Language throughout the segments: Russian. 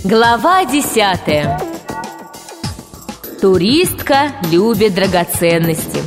Глава 10. Туристка любит драгоценности.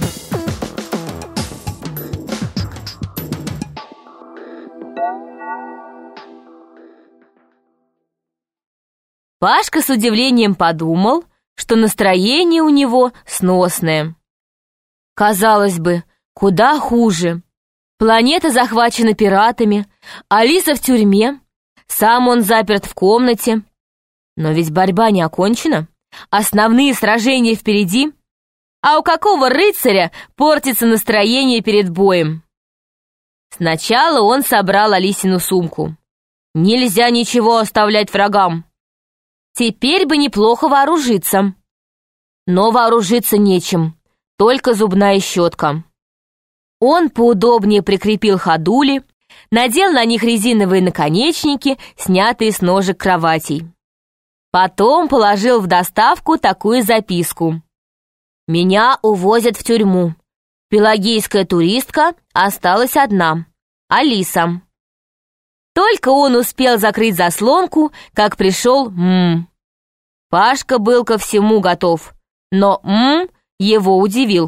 Пашка с удивлением подумал, что настроение у него сносное. Казалось бы, куда хуже. Планета захвачена пиратами, Алиса в тюрьме, сам он заперт в комнате. Но ведь борьба не окончена, основные сражения впереди. А у какого рыцаря портится настроение перед боем? Сначала он собрал Алисину сумку. Нельзя ничего оставлять врагам. Теперь бы неплохо вооружиться. Но вооружиться нечем, только зубная щетка. Он поудобнее прикрепил ходули, надел на них резиновые наконечники, снятые с ножек кроватей. Потом положил в доставку такую записку: «Меня увозят в тюрьму. Пелагейская туристка осталась одна. Алиса». Только он успел закрыть заслонку, как пришел М. Пашка был ко всему готов, но М его удивил.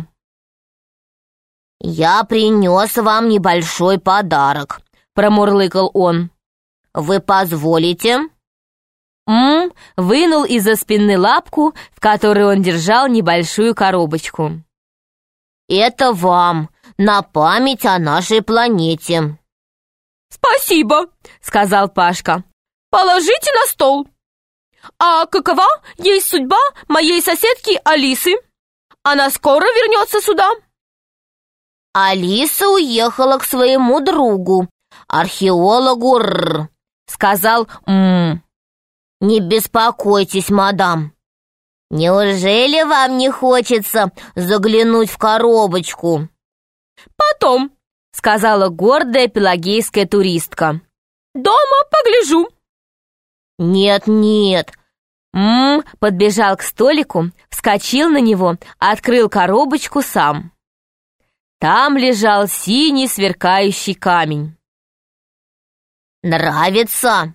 «Я принес вам небольшой подарок», — промурлыкал он. «Вы позволите?» М вынул из-за спины лапку, в которой он держал небольшую коробочку. «Это вам, на память о нашей планете». «Спасибо», — сказал Пашка. «Положите на стол. А какова есть судьба моей соседки Алисы? Она скоро вернется сюда?» «Алиса уехала к своему другу, археологу Р», — сказал М. «Не беспокойтесь, мадам. Неужели вам не хочется заглянуть в коробочку?» «Потом», — сказала гордая пелагейская туристка. «Дома погляжу». «Нет». М подбежал к столику, вскочил на него, открыл коробочку сам. Там лежал синий сверкающий камень. «Нравится?»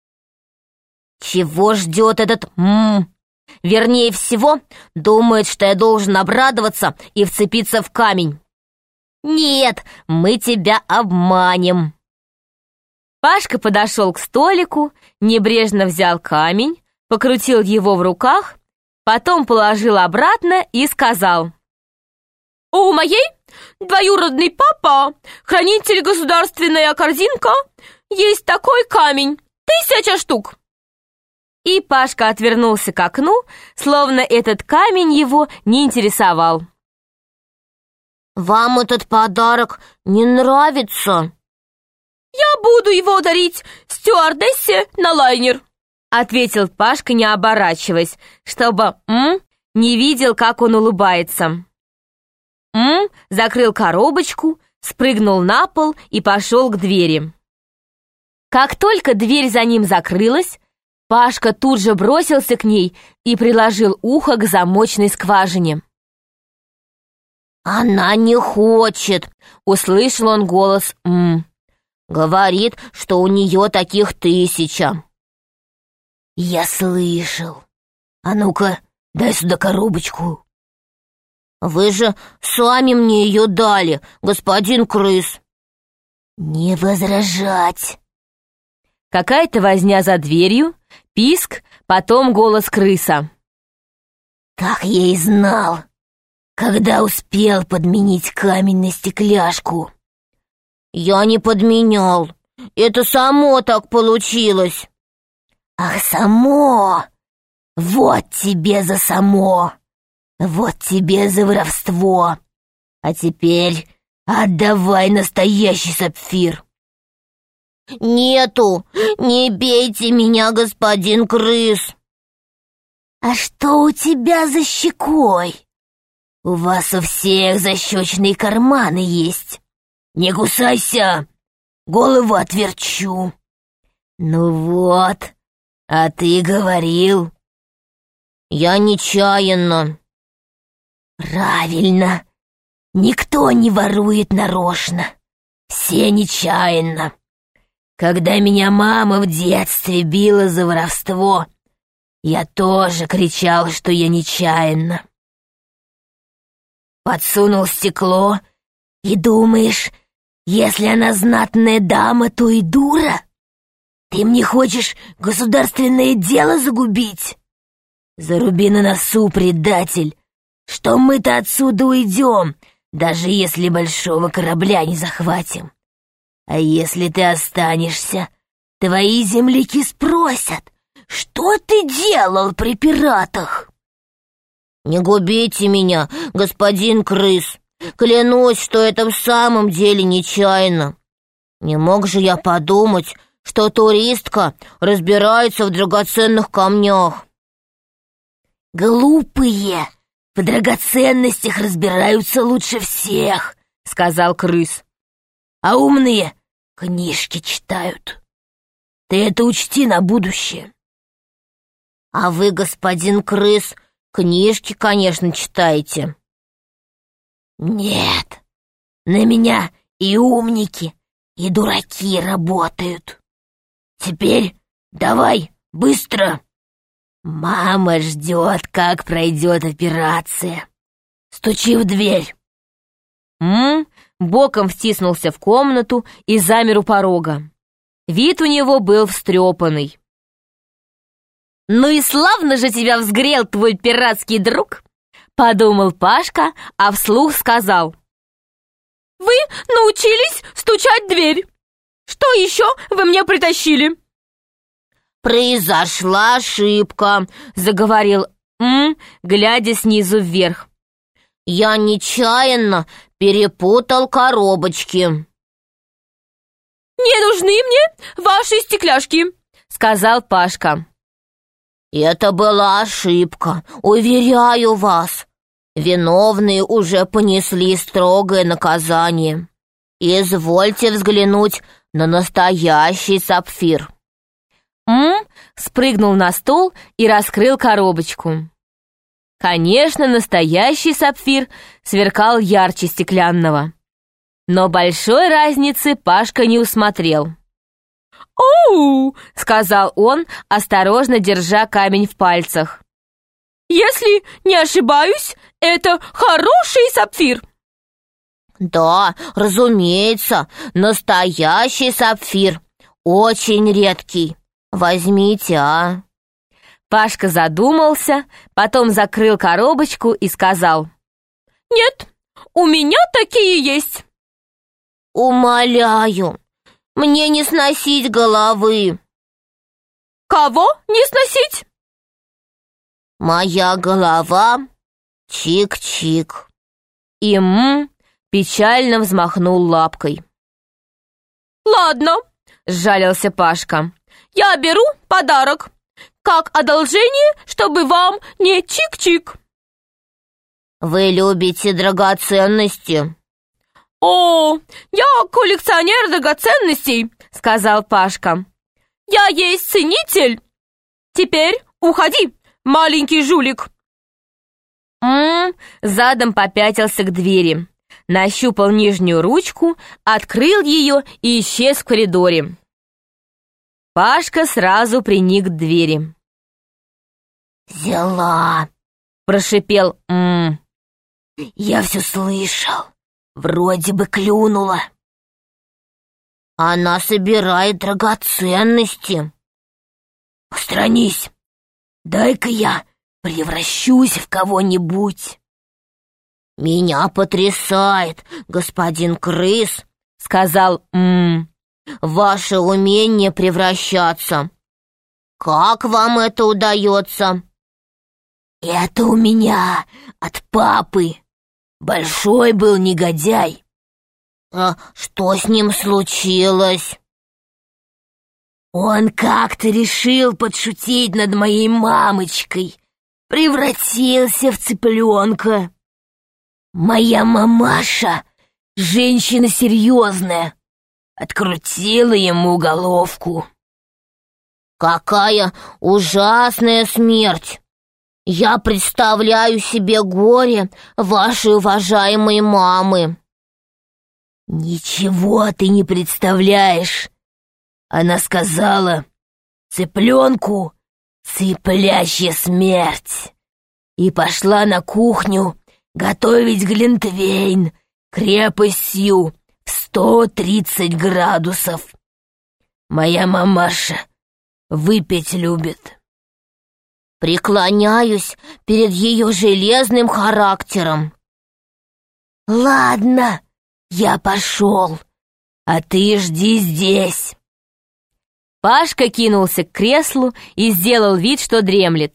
«Чего ждет этот М? Вернее всего, думает, что я должен обрадоваться и вцепиться в камень. Нет, мы тебя обманем». Пашка подошел к столику, небрежно взял камень, покрутил его в руках, потом положил обратно и сказал: «У моей двоюродный папа, хранитель государственная корзинка, есть такой камень, 1000 штук». И Пашка отвернулся к окну, словно этот камень его не интересовал. «Вам этот подарок не нравится?» «Я буду его дарить стюардессе на лайнер», — ответил Пашка, не оборачиваясь, чтобы М не видел, как он улыбается. М закрыл коробочку, спрыгнул на пол и пошел к двери. Как только дверь за ним закрылась, Пашка тут же бросился к ней и приложил ухо к замочной скважине. «Она не хочет», — услышал он голос М. «Говорит, что у нее таких 1000». «Я слышал. А ну-ка, дай сюда коробочку». «Вы же сами мне ее дали, господин крыс». «Не возражать». Какая-то возня за дверью, писк, потом голос крыса. «Так я и знал, когда успел подменить камень на стекляшку». «Я не подменял, это само так получилось». «Ах, само! Вот тебе за само! Вот тебе за воровство! А теперь отдавай настоящий сапфир!» «Нету! Не бейте меня, господин крыс!» «А что у тебя за щекой? У вас у всех защечные карманы есть. Не кусайся, голову отверчу». «Ну вот, а ты говорил». «Я нечаянно». «Правильно, никто не ворует нарочно, все нечаянно. Когда меня мама в детстве била за воровство, Я тоже кричал, что я нечаянно. Подсунул стекло и думаешь, если она знатная дама, то и дура? Ты мне хочешь государственное дело загубить? Заруби на носу, предатель, что мы-то отсюда уйдем, даже если большого корабля не захватим. А если ты останешься, твои земляки спросят, что ты делал при пиратах? Не губите меня, господин крыс. Клянусь, что это в самом деле нечаянно. Не мог же я подумать, что туристка разбирается в драгоценных камнях. Глупые в драгоценностях разбираются лучше всех, сказал крыс. А умные книжки читают. Ты это учти на будущее. А вы, господин крыс, книжки, конечно, читаете. Нет, на меня и умники, и дураки работают. Теперь давай, быстро. Мама ждет, как пройдет операция. Стучи в дверь. Боком втиснулся в комнату и замер у порога. Вид у него был встрепанный. «Ну и славно же тебя взгрел твой пиратский друг!» — подумал Пашка, а вслух сказал. «Вы научились стучать в дверь. Что еще вы мне притащили?» «Произошла ошибка», — заговорил глядя снизу вверх. «Я нечаянно перепутал коробочки». «Не нужны мне ваши стекляшки», — сказал Пашка. «Это была ошибка, уверяю вас. Виновные уже понесли строгое наказание. Извольте взглянуть на настоящий сапфир». Спрыгнул на стол и раскрыл коробочку. Конечно, настоящий сапфир сверкал ярче стеклянного. Но большой разницы Пашка не усмотрел. «Оу!» — сказал он, осторожно держа камень в пальцах. «Если не ошибаюсь, это хороший сапфир». «Да, разумеется, настоящий сапфир, очень редкий. Возьмите, а?» Пашка задумался, потом закрыл коробочку и сказал. «Нет, у меня такие есть». «Умоляю, мне не сносить головы». «Кого не сносить?» «Моя голова чик-чик». И печально взмахнул лапкой. «Ладно», — сжалился Пашка. «Я беру подарок, как одолжение, чтобы вам не чик-чик». «Вы любите драгоценности?» «О, я коллекционер драгоценностей», — сказал Пашка. «Я есть ценитель. Теперь уходи, маленький жулик». Задом попятился к двери, нащупал нижнюю ручку, открыл ее и исчез в коридоре. Пашка сразу приник к двери. «Взяла», — прошипел «Я все слышал. Вроде бы клюнула». «Она собирает драгоценности». «Устранись. Дай-ка я превращусь в кого-нибудь». «Меня потрясает, господин крыс», — сказал «ваше умение превращаться. Как вам это удается?» «Это у меня от папы. Большой был негодяй». «А что с ним случилось?» «Он как-то решил подшутить над моей мамочкой. Превратился в цыпленка. Моя мамаша, женщина серьезная, открутила ему головку». «Какая ужасная смерть! Я представляю себе горе вашей уважаемой мамы». «Ничего ты не представляешь. Она сказала, цыпленку цыплящая смерть, и пошла на кухню готовить глинтвейн крепостью в 130 градусов. Моя мамаша выпить любит. Преклоняюсь перед ее железным характером. Ладно, я пошел, а ты жди здесь. Пашка кинулся к креслу и сделал вид, что дремлет.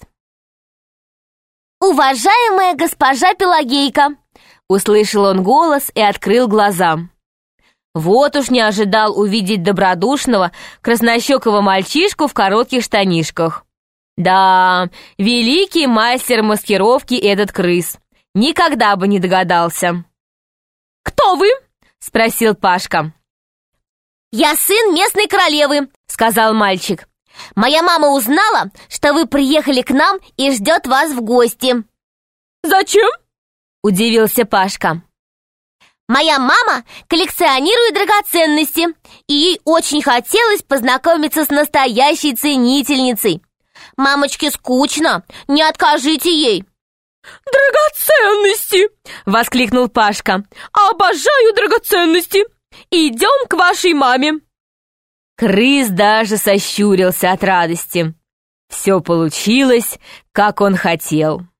«Уважаемая госпожа Пелагейка!» Услышал он голос и открыл глаза. Вот уж не ожидал увидеть добродушного, краснощекого мальчишку в коротких штанишках. Да, великий мастер маскировки этот крыс. Никогда бы не догадался. «Кто вы?» — спросил Пашка. «Я сын местной королевы», — сказал мальчик. «Моя мама узнала, что вы приехали к нам и ждет вас в гости». «Зачем?» — удивился Пашка. «Моя мама коллекционирует драгоценности, и ей очень хотелось познакомиться с настоящей ценительницей. Мамочке скучно, не откажите ей». «Драгоценности!» — воскликнул Пашка. «Обожаю драгоценности! Идем к вашей маме!» Крыс даже сощурился от радости. Все получилось, как он хотел.